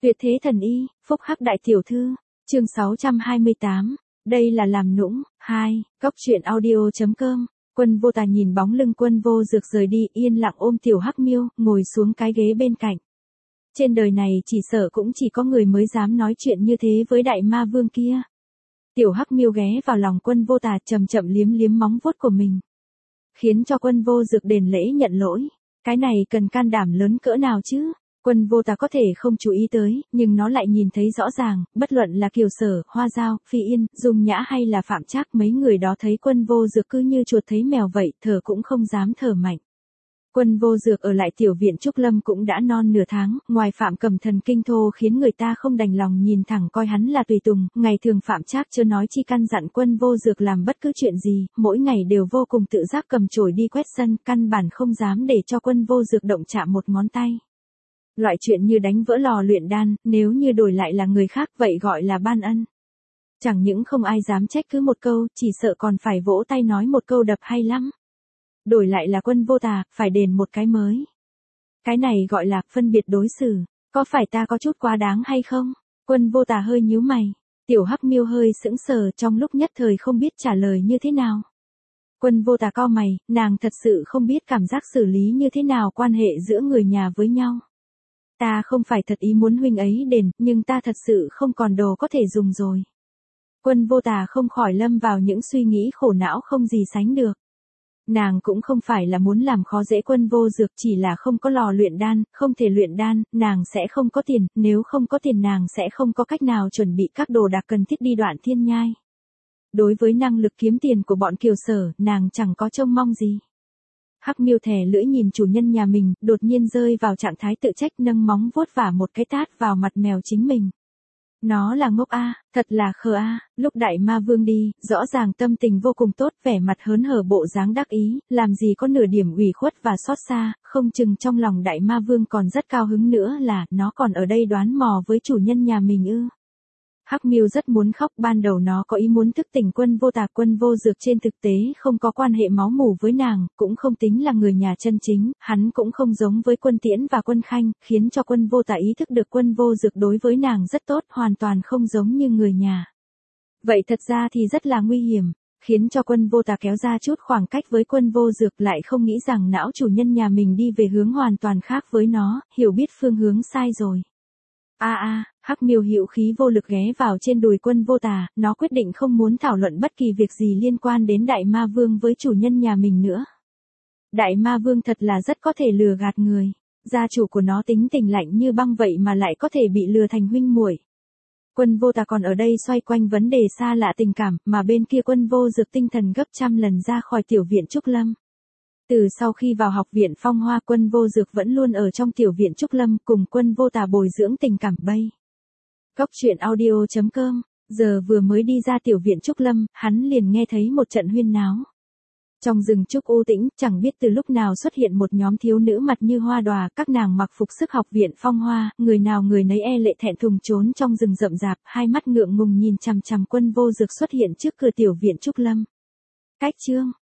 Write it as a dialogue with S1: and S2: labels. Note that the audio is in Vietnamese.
S1: Tuyệt thế thần y, phúc hắc đại tiểu thư, chương 628, đây là làm nũng, 2, góc truyện audio.com. Quân Vô Tà nhìn bóng lưng Quân Vô Dược rời đi, yên lặng ôm tiểu Hắc Miêu, ngồi xuống cái ghế bên cạnh. Trên đời này chỉ sợ cũng chỉ có người mới dám nói chuyện như thế với đại ma vương kia. Tiểu Hắc Miêu ghé vào lòng Quân Vô Tà, chậm chậm liếm liếm móng vuốt của mình, khiến cho Quân Vô Dược đền lễ nhận lỗi. Cái này cần can đảm lớn cỡ nào chứ? Quân Vô Tà có thể không chú ý tới, nhưng nó lại nhìn thấy rõ ràng, bất luận là Kiều Sở, Hoa Giao, Phi Yên, Dung Nhã hay là Phạm Trác, mấy người đó thấy Quân Vô Dược cứ như chuột thấy mèo vậy, thở cũng không dám thở mạnh. Quân Vô Dược ở lại tiểu viện Trúc Lâm cũng đã non nửa tháng, ngoài Phạm Cầm thần kinh thô khiến người ta không đành lòng nhìn thẳng coi hắn là tùy tùng, ngày thường Phạm Trác chưa nói chi căn dặn Quân Vô Dược làm bất cứ chuyện gì, mỗi ngày đều vô cùng tự giác cầm chổi đi quét sân, căn bản không dám để cho Quân Vô Dược động chạm một ngón tay. Loại chuyện như đánh vỡ lò luyện đan, nếu như đổi lại là người khác vậy gọi là ban ân. Chẳng những không ai dám trách cứ một câu, chỉ sợ còn phải vỗ tay nói một câu đập hay lắm. Đổi lại là Quân Vô Tà, phải đền một cái mới. Cái này gọi là phân biệt đối xử, có phải ta có chút quá đáng hay không? Quân Vô Tà hơi nhíu mày, tiểu Hắc Miêu hơi sững sờ, trong lúc nhất thời không biết trả lời như thế nào. Quân Vô Tà cau mày, nàng thật sự không biết cảm giác xử lý như thế nào quan hệ giữa người nhà với nhau. Ta không phải thật ý muốn huynh ấy đền, nhưng ta thật sự không còn đồ có thể dùng rồi. Quân Vô Tà không khỏi lâm vào những suy nghĩ khổ não không gì sánh được. Nàng cũng không phải là muốn làm khó dễ Quân Vô Dược, chỉ là không có lò luyện đan, không thể luyện đan, nàng sẽ không có tiền, nếu không có tiền nàng sẽ không có cách nào chuẩn bị các đồ đạc cần thiết đi Đoạn Thiên Nhai. Đối với năng lực kiếm tiền của bọn Kiều Sở, nàng chẳng có trông mong gì. Hắc Miêu thè lưỡi nhìn chủ nhân nhà mình, đột nhiên rơi vào trạng thái tự trách, nâng móng vuốt vả một cái tát vào mặt mèo chính mình. Nó là ngốc a, thật là khờ a. Lúc đại ma vương đi, rõ ràng tâm tình vô cùng tốt, vẻ mặt hớn hở bộ dáng đắc ý, làm gì có nửa điểm ủy khuất và xót xa, không chừng trong lòng đại ma vương còn rất cao hứng nữa là, nó còn ở đây đoán mò với chủ nhân nhà mình ư. Hắc Miêu rất muốn khóc, ban đầu nó có ý muốn thức tỉnh Quân Vô Tà. Quân Vô Dược trên thực tế không có quan hệ máu mủ với nàng, cũng không tính là người nhà chân chính, hắn cũng không giống với Quân Tiễn và Quân Khanh, khiến cho Quân Vô Tà ý thức được Quân Vô Dược đối với nàng rất tốt, hoàn toàn không giống như người nhà. Vậy thật ra thì rất là nguy hiểm, khiến cho Quân Vô Tà kéo ra chút khoảng cách với Quân Vô Dược, lại không nghĩ rằng não chủ nhân nhà mình đi về hướng hoàn toàn khác với nó, hiểu biết phương hướng sai rồi. Hắc Miêu hữu khí vô lực ghé vào trên đùi Quân Vô Tà, nó quyết định không muốn thảo luận bất kỳ việc gì liên quan đến đại ma vương với chủ nhân nhà mình nữa. Đại ma vương thật là rất có thể lừa gạt người, gia chủ của nó tính tình lạnh như băng vậy mà lại có thể bị lừa thành huynh muội. Quân Vô Tà còn ở đây xoay quanh vấn đề xa lạ tình cảm, mà bên kia Quân Vô Dược tinh thần gấp trăm lần ra khỏi tiểu viện Trúc Lâm. Từ sau khi vào học viện Phong Hoa, Quân Vô Dược vẫn luôn ở trong tiểu viện Trúc Lâm cùng Quân Vô Tà bồi dưỡng tình cảm bay. Góc truyện audio.com, giờ vừa mới đi ra tiểu viện Trúc Lâm, hắn liền nghe thấy một trận huyên náo. Trong rừng trúc u tĩnh, chẳng biết từ lúc nào xuất hiện một nhóm thiếu nữ mặt như hoa đòa, các nàng mặc phục sức học viện Phong Hoa, người nào người nấy e lệ thẹn thùng trốn trong rừng rậm rạp, hai mắt ngượng ngùng nhìn chằm chằm Quân Vô Dược xuất hiện trước cửa tiểu viện Trúc Lâm. Cách chương